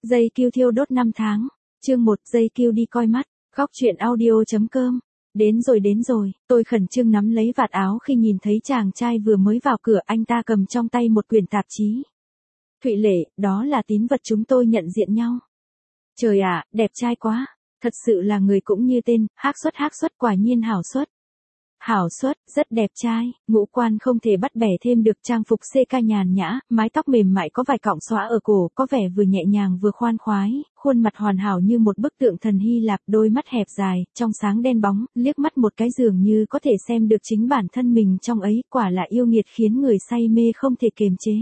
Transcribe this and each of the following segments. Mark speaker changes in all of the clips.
Speaker 1: Dây kiêu thiêu đốt 5 tháng. Chương 1, dây kiêu đi coi mắt. Góc truyện audio.com. Đến rồi, tôi khẩn trương nắm lấy vạt áo khi nhìn thấy chàng trai vừa mới vào cửa, anh ta cầm trong tay một quyển tạp chí. Thụy Lệ, đó là tín vật chúng tôi nhận diện nhau. Trời ạ, đẹp trai quá. Thật sự là người cũng như tên, hắc xuất, quả nhiên hảo xuất. Hảo xuất, rất đẹp trai, ngũ quan không thể bắt bẻ thêm được, trang phục CK nhàn nhã, mái tóc mềm mại có vài cọng xõa ở cổ, có vẻ vừa nhẹ nhàng vừa khoan khoái, khuôn mặt hoàn hảo như một bức tượng thần Hy Lạp, đôi mắt hẹp dài, trong sáng đen bóng, liếc mắt một cái dường như có thể xem được chính bản thân mình trong ấy, quả là yêu nghiệt khiến người say mê không thể kiềm chế.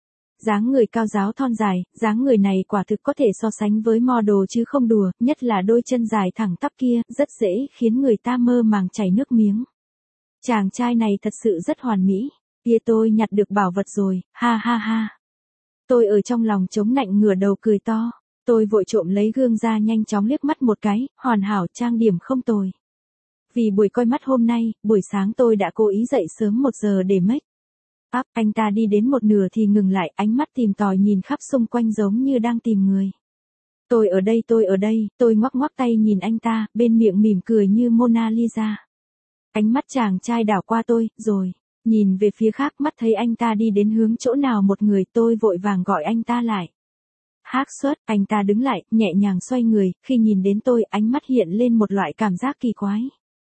Speaker 1: Dáng người cao ráo thon dài, dáng người này quả thực có thể so sánh với model chứ không đùa, nhất là đôi chân dài thẳng tắp kia, rất dễ khiến người ta mơ màng chảy nước miếng. Chàng trai này thật sự rất hoàn mỹ, kia tôi nhặt được bảo vật rồi, ha ha ha. Tôi ở trong lòng chống nạnh ngửa đầu cười to, tôi vội trộm lấy gương ra nhanh chóng liếc mắt một cái, hoàn hảo trang điểm không tồi. Vì buổi coi mắt hôm nay, buổi sáng tôi đã cố ý dậy sớm 1 giờ để make up. Anh ta đi đến một nửa thì ngừng lại, ánh mắt tìm tòi nhìn khắp xung quanh giống như đang tìm người. Tôi ở đây, tôi ngoắc ngoắc tay nhìn anh ta, bên miệng mỉm cười như Mona Lisa. Ánh mắt chàng trai đảo qua tôi, rồi, nhìn về phía khác, mắt thấy anh ta đi đến hướng chỗ nào một người, tôi vội vàng gọi anh ta lại. Hắc xuất, anh ta đứng lại, nhẹ nhàng xoay người, khi nhìn đến tôi, ánh mắt hiện lên một loại cảm giác kỳ quái.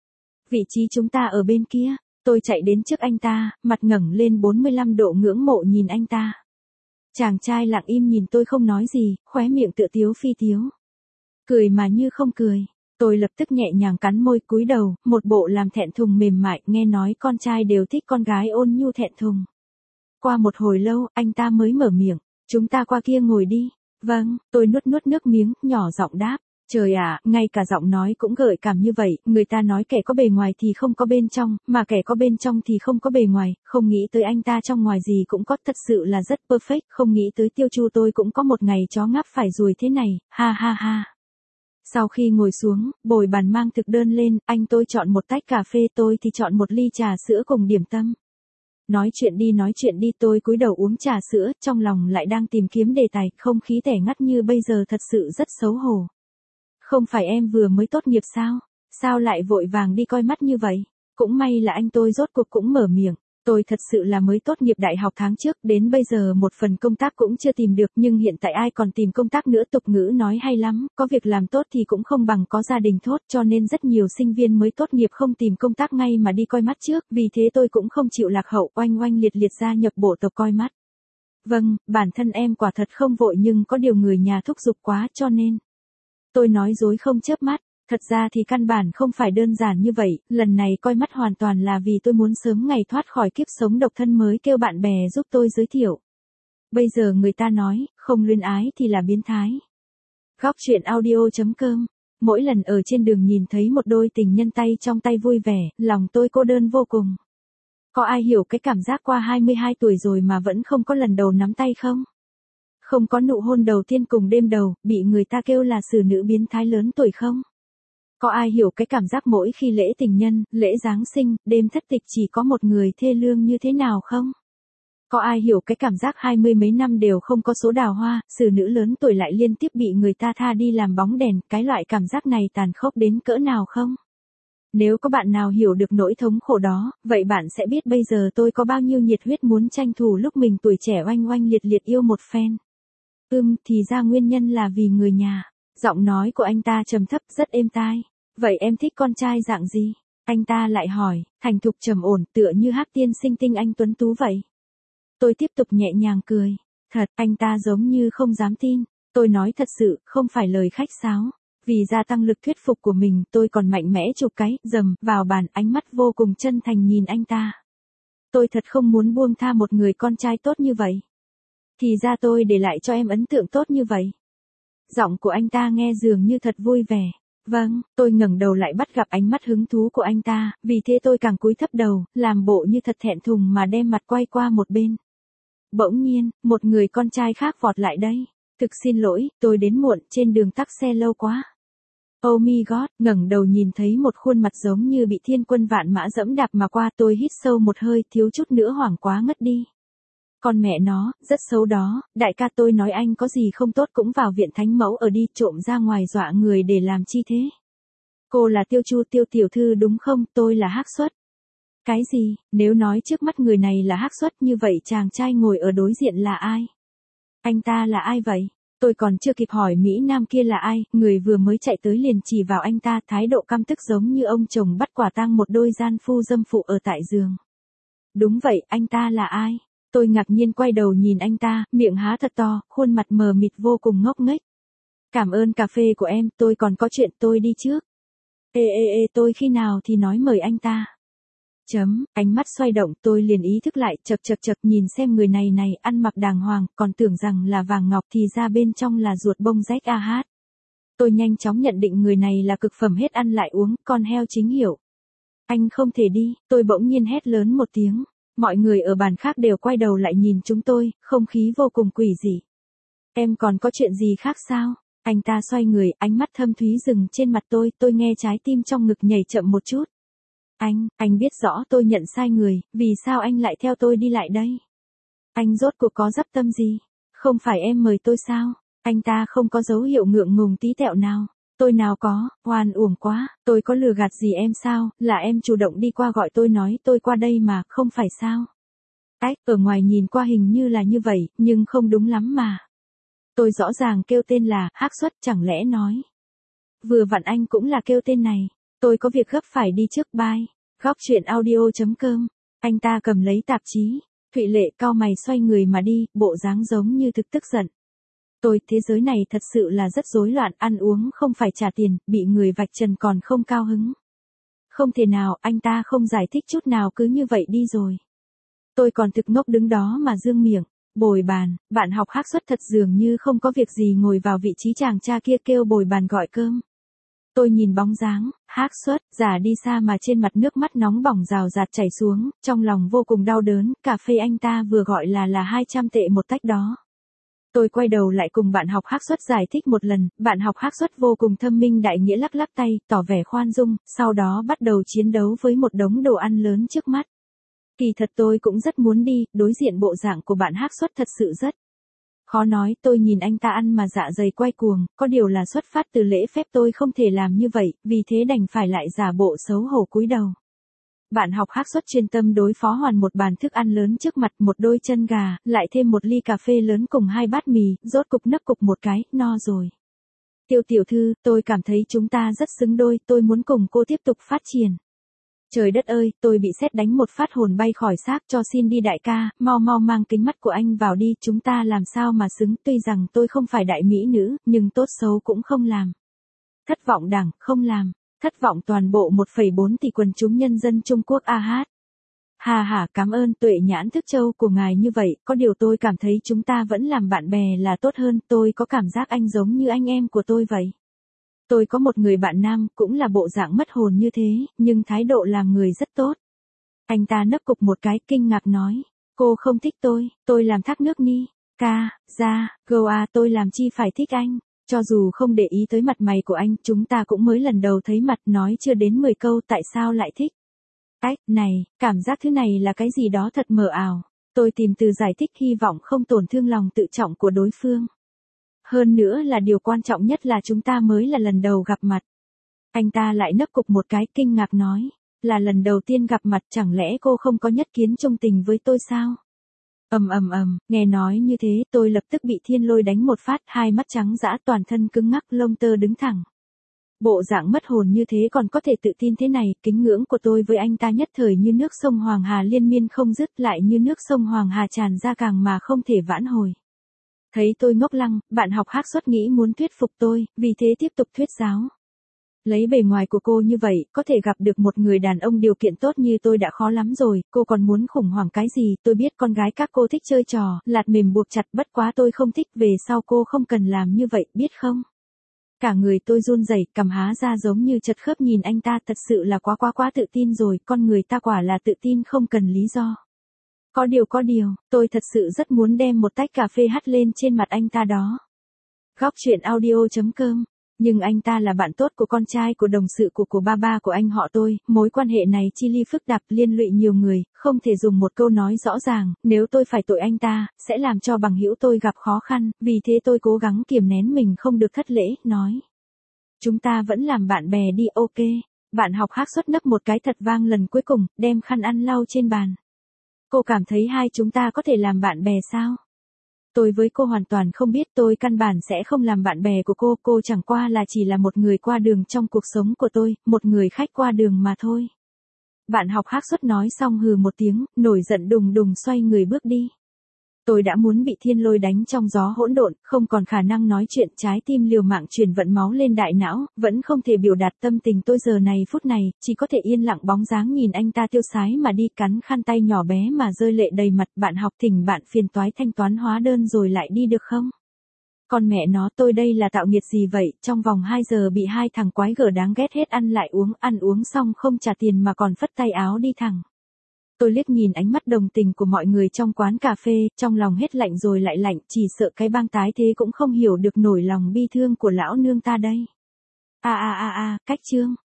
Speaker 1: Vị trí chúng ta ở bên kia, tôi chạy đến trước anh ta, mặt ngẩng lên 45 độ ngưỡng mộ nhìn anh ta. Chàng trai lặng im nhìn tôi không nói gì, khóe miệng tựa tiếu phi tiếu. Cười mà như không cười. Tôi lập tức nhẹ nhàng cắn môi cúi đầu, một bộ làm thẹn thùng mềm mại, nghe nói con trai đều thích con gái ôn nhu thẹn thùng. Qua một hồi lâu, anh ta mới mở miệng, chúng ta qua kia ngồi đi. Vâng, tôi nuốt nước miếng, nhỏ giọng đáp. Trời ạ, ngay cả giọng nói cũng gợi cảm như vậy, người ta nói kẻ có bề ngoài thì không có bên trong, mà kẻ có bên trong thì không có bề ngoài, không nghĩ tới anh ta trong ngoài gì cũng có, thật sự là rất perfect, không nghĩ tới Tiêu Chu tôi cũng có một ngày chó ngáp phải ruồi thế này, ha ha ha. Sau khi ngồi xuống, bồi bàn mang thực đơn lên, anh tôi chọn một tách cà phê, tôi thì chọn một ly trà sữa cùng điểm tâm. Nói chuyện đi, tôi cúi đầu uống trà sữa, trong lòng lại đang tìm kiếm đề tài, không khí tẻ ngắt như bây giờ thật sự rất xấu hổ. Không phải em vừa mới tốt nghiệp sao? Sao lại vội vàng đi coi mắt như vậy? Cũng may là anh tôi rốt cuộc cũng mở miệng. Tôi thật sự là mới tốt nghiệp đại học tháng trước, đến bây giờ một phần công tác cũng chưa tìm được, nhưng hiện tại ai còn tìm công tác nữa, tục ngữ nói hay lắm, có việc làm tốt thì cũng không bằng có gia đình tốt, cho nên rất nhiều sinh viên mới tốt nghiệp không tìm công tác ngay mà đi coi mắt trước, vì thế tôi cũng không chịu lạc hậu, oanh oanh liệt liệt gia nhập bộ tộc coi mắt. Vâng, bản thân em quả thật không vội nhưng có điều người nhà thúc giục quá cho nên. Tôi nói dối không chớp mắt. Thật ra thì căn bản không phải đơn giản như vậy, lần này coi mắt hoàn toàn là vì tôi muốn sớm ngày thoát khỏi kiếp sống độc thân mới kêu bạn bè giúp tôi giới thiệu. Bây giờ người ta nói, không luyến ái thì là biến thái. Góc truyện audio.com. Mỗi lần ở trên đường nhìn thấy một đôi tình nhân tay trong tay vui vẻ, lòng tôi cô đơn vô cùng. Có ai hiểu cái cảm giác qua 22 tuổi rồi mà vẫn không có lần đầu nắm tay không? Không có nụ hôn đầu tiên cùng đêm đầu, bị người ta kêu là xử nữ biến thái lớn tuổi không? Có ai hiểu cái cảm giác mỗi khi lễ tình nhân, lễ Giáng sinh, đêm thất tịch chỉ có một người thê lương như thế nào không? Có ai hiểu cái cảm giác 20 mấy năm đều không có số đào hoa, xử nữ lớn tuổi lại liên tiếp bị người ta tha đi làm bóng đèn, cái loại cảm giác này tàn khốc đến cỡ nào không? Nếu có bạn nào hiểu được nỗi thống khổ đó, vậy bạn sẽ biết bây giờ tôi có bao nhiêu nhiệt huyết muốn tranh thủ lúc mình tuổi trẻ oanh oanh liệt liệt yêu một phen. Thì ra nguyên nhân là vì người nhà. Giọng nói của anh ta trầm thấp rất êm tai. Vậy em thích con trai dạng gì? Anh ta lại hỏi, thành thục trầm ổn, tựa như Hắc tiên sinh tinh anh tuấn tú vậy. Tôi tiếp tục nhẹ nhàng cười. Thật, anh ta giống như không dám tin. Tôi nói thật sự, không phải lời khách sáo. Vì gia tăng lực thuyết phục của mình, tôi còn mạnh mẽ chụp cái, dầm, vào bàn, ánh mắt vô cùng chân thành nhìn anh ta. Tôi thật không muốn buông tha một người con trai tốt như vậy. Thì ra tôi để lại cho em ấn tượng tốt như vậy. Giọng của anh ta nghe dường như thật vui vẻ. Vâng, tôi ngẩng đầu lại bắt gặp ánh mắt hứng thú của anh ta, vì thế tôi càng cúi thấp đầu, làm bộ như thật thẹn thùng mà đem mặt quay qua một bên. Bỗng nhiên, một người con trai khác vọt lại đây. Thực xin lỗi, tôi đến muộn, trên đường tắc xe lâu quá. Oh my god, ngẩng đầu nhìn thấy một khuôn mặt giống như bị thiên quân vạn mã dẫm đạp mà qua, tôi hít sâu một hơi, thiếu chút nữa hoảng quá ngất đi. Con mẹ nó, rất xấu đó, đại ca tôi nói anh có gì không tốt cũng vào viện thánh mẫu ở đi, trộm ra ngoài dọa người để làm chi thế. Cô là Tiêu Chu Tiêu tiểu thư đúng không, tôi là Hắc Xuất. Cái gì, nếu nói trước mắt người này là Hắc Xuất như vậy chàng trai ngồi ở đối diện là ai? Anh ta là ai vậy? Tôi còn chưa kịp hỏi Mỹ Nam kia là ai, người vừa mới chạy tới liền chỉ vào anh ta, thái độ căm tức giống như ông chồng bắt quả tang một đôi gian phu dâm phụ ở tại giường. Đúng vậy, anh ta là ai? Tôi ngạc nhiên quay đầu nhìn anh ta, miệng há thật to, khuôn mặt mờ mịt vô cùng ngốc nghếch. Cảm ơn cà phê của em, tôi còn có chuyện, tôi đi trước. Ê, tôi khi nào thì nói mời anh ta. Ánh mắt xoay động, tôi liền ý thức lại, chật nhìn xem người này ăn mặc đàng hoàng, còn tưởng rằng là vàng ngọc thì ra bên trong là ruột bông rách a hát. Tôi nhanh chóng nhận định người này là cực phẩm hết ăn lại uống, con heo chính hiệu. Anh không thể đi, tôi bỗng nhiên hét lớn một tiếng. Mọi người ở bàn khác đều quay đầu lại nhìn chúng tôi, không khí vô cùng quỷ dị. Em còn có chuyện gì khác sao? Anh ta xoay người, ánh mắt thâm thúy dừng trên mặt tôi nghe trái tim trong ngực nhảy chậm một chút. Anh biết rõ tôi nhận sai người, vì sao anh lại theo tôi đi lại đây? Anh rốt cuộc có dắp tâm gì? Không phải em mời tôi sao? Anh ta không có dấu hiệu ngượng ngùng tí tẹo nào. Tôi nào có, oan uổng quá, tôi có lừa gạt gì em sao, là em chủ động đi qua gọi tôi nói tôi qua đây mà, không phải sao? Ở ngoài nhìn qua hình như là như vậy, nhưng không đúng lắm mà. Tôi rõ ràng kêu tên là Hắc Xuất, chẳng lẽ nói. Vừa vặn anh cũng là kêu tên này, tôi có việc gấp phải đi trước, bye. Góc chuyện audio.com, anh ta cầm lấy tạp chí, Thụy Lệ cau mày xoay người mà đi, bộ dáng giống như thực tức giận. Thế giới này thật sự là rất rối loạn, ăn uống không phải trả tiền, bị người vạch trần còn không cao hứng. Không thể nào, anh ta không giải thích chút nào cứ như vậy đi rồi. Tôi còn thực ngốc đứng đó mà dương miệng, bồi bàn, bạn học Hắc Xuất thật dường như không có việc gì ngồi vào vị trí chàng cha kia kêu bồi bàn gọi cơm. Tôi nhìn bóng dáng, Hắc Xuất, già đi xa mà trên mặt nước mắt nóng bỏng rào rạt chảy xuống, trong lòng vô cùng đau đớn, cà phê anh ta vừa gọi là 200 tệ một tách đó. Tôi quay đầu lại cùng bạn học Hắc Xuất giải thích một lần, bạn học Hắc Xuất vô cùng thâm minh đại nghĩa lắc lắc tay, tỏ vẻ khoan dung, sau đó bắt đầu chiến đấu với một đống đồ ăn lớn trước mắt. Kỳ thật tôi cũng rất muốn đi, đối diện bộ dạng của bạn Hắc Xuất thật sự rất khó nói, tôi nhìn anh ta ăn mà dạ dày quay cuồng, có điều là xuất phát từ lễ phép tôi không thể làm như vậy, vì thế đành phải lại giả bộ xấu hổ cúi đầu. Bạn học Hắc Xuất chuyên tâm đối phó hoàn một bàn thức ăn lớn trước mặt, một đôi chân gà, lại thêm một ly cà phê lớn cùng 2 bát mì, rốt cục nấc cục một cái, no rồi. Tiêu tiểu thư, tôi cảm thấy chúng ta rất xứng đôi, tôi muốn cùng cô tiếp tục phát triển. Trời đất ơi, tôi bị sét đánh một phát hồn bay khỏi xác, cho xin đi đại ca, mau mang kính mắt của anh vào đi, chúng ta làm sao mà xứng, tuy rằng tôi không phải đại mỹ nữ, nhưng tốt xấu cũng không làm. Thất vọng đảng, không làm. Thất vọng toàn bộ 1,4 tỷ quần chúng nhân dân Trung Quốc a hát. Hà cảm ơn tuệ nhãn thức châu của ngài như vậy, có điều tôi cảm thấy chúng ta vẫn làm bạn bè là tốt hơn, tôi có cảm giác anh giống như anh em của tôi vậy. Tôi có một người bạn nam, cũng là bộ dạng mất hồn như thế, nhưng thái độ làm người rất tốt. Anh ta nấc cục một cái, kinh ngạc nói, cô không thích tôi làm thác nước ni, tôi làm chi phải thích anh. Cho dù không để ý tới mặt mày của anh, chúng ta cũng mới lần đầu thấy mặt, nói chưa đến 10 câu tại sao lại thích. Này, cảm giác thứ này là cái gì đó thật mờ ảo. Tôi tìm từ giải thích hy vọng không tổn thương lòng tự trọng của đối phương. Hơn nữa là điều quan trọng nhất là chúng ta mới là lần đầu gặp mặt. Anh ta lại nấc cục một cái, kinh ngạc nói, là lần đầu tiên gặp mặt, chẳng lẽ cô không có nhất kiến trung tình với tôi sao? Nghe nói như thế, tôi lập tức bị thiên lôi đánh một phát, hai mắt trắng dã, toàn thân cứng ngắc, lông tơ đứng thẳng. Bộ dạng mất hồn như thế còn có thể tự tin thế này, kính ngưỡng của tôi với anh ta nhất thời như nước sông Hoàng Hà liên miên không dứt, lại như nước sông Hoàng Hà tràn ra càng mà không thể vãn hồi. Thấy tôi ngốc lăng, bạn học Hắc Xuất nghĩ muốn thuyết phục tôi, vì thế tiếp tục thuyết giáo. Lấy bề ngoài của cô như vậy, có thể gặp được một người đàn ông điều kiện tốt như tôi đã khó lắm rồi, cô còn muốn khủng hoảng cái gì, tôi biết con gái các cô thích chơi trò, lạt mềm buộc chặt, bất quá tôi không thích, về sau cô không cần làm như vậy, biết không? Cả người tôi run rẩy, cằm há ra giống như chật khớp nhìn anh ta, thật sự là quá tự tin rồi, con người ta quả là tự tin không cần lý do. Có điều, tôi thật sự rất muốn đem một tách cà phê hắt lên trên mặt anh ta đó. Góc chuyện audio.com Nhưng anh ta là bạn tốt của con trai của đồng sự của ba ba của anh họ tôi, mối quan hệ này chi ly phức tạp liên lụy nhiều người, không thể dùng một câu nói rõ ràng, nếu tôi phải tội anh ta, sẽ làm cho bằng hữu tôi gặp khó khăn, vì thế tôi cố gắng kiềm nén mình không được thất lễ, nói. Chúng ta vẫn làm bạn bè đi, ok. Bạn học Hắc Suất nấc một cái thật vang lần cuối cùng, đem khăn ăn lau trên bàn. Cô cảm thấy hai chúng ta có thể làm bạn bè sao? Tôi với cô hoàn toàn không biết, tôi căn bản sẽ không làm bạn bè của cô chẳng qua là chỉ là một người qua đường trong cuộc sống của tôi, một người khách qua đường mà thôi. Bạn học Hắc Suất nói xong hừ một tiếng, nổi giận đùng đùng xoay người bước đi. Tôi đã muốn bị thiên lôi đánh trong gió hỗn độn, không còn khả năng nói chuyện, trái tim liều mạng truyền vận máu lên đại não, vẫn không thể biểu đạt tâm tình tôi giờ này phút này, chỉ có thể yên lặng bóng dáng nhìn anh ta tiêu sái mà đi, cắn khăn tay nhỏ bé mà rơi lệ đầy mặt. Bạn học, thỉnh bạn phiền toái thanh toán hóa đơn rồi lại đi được không? Con mẹ nó, tôi đây là tạo nghiệt gì vậy, trong vòng 2 giờ bị hai thằng quái gở đáng ghét hết ăn uống xong không trả tiền mà còn phất tay áo đi thẳng. Tôi liếc nhìn ánh mắt đồng tình của mọi người trong quán cà phê, trong lòng hết lạnh rồi lại lạnh, chỉ sợ cái bang tái thế cũng không hiểu được nổi lòng bi thương của lão nương ta đây. Cách chương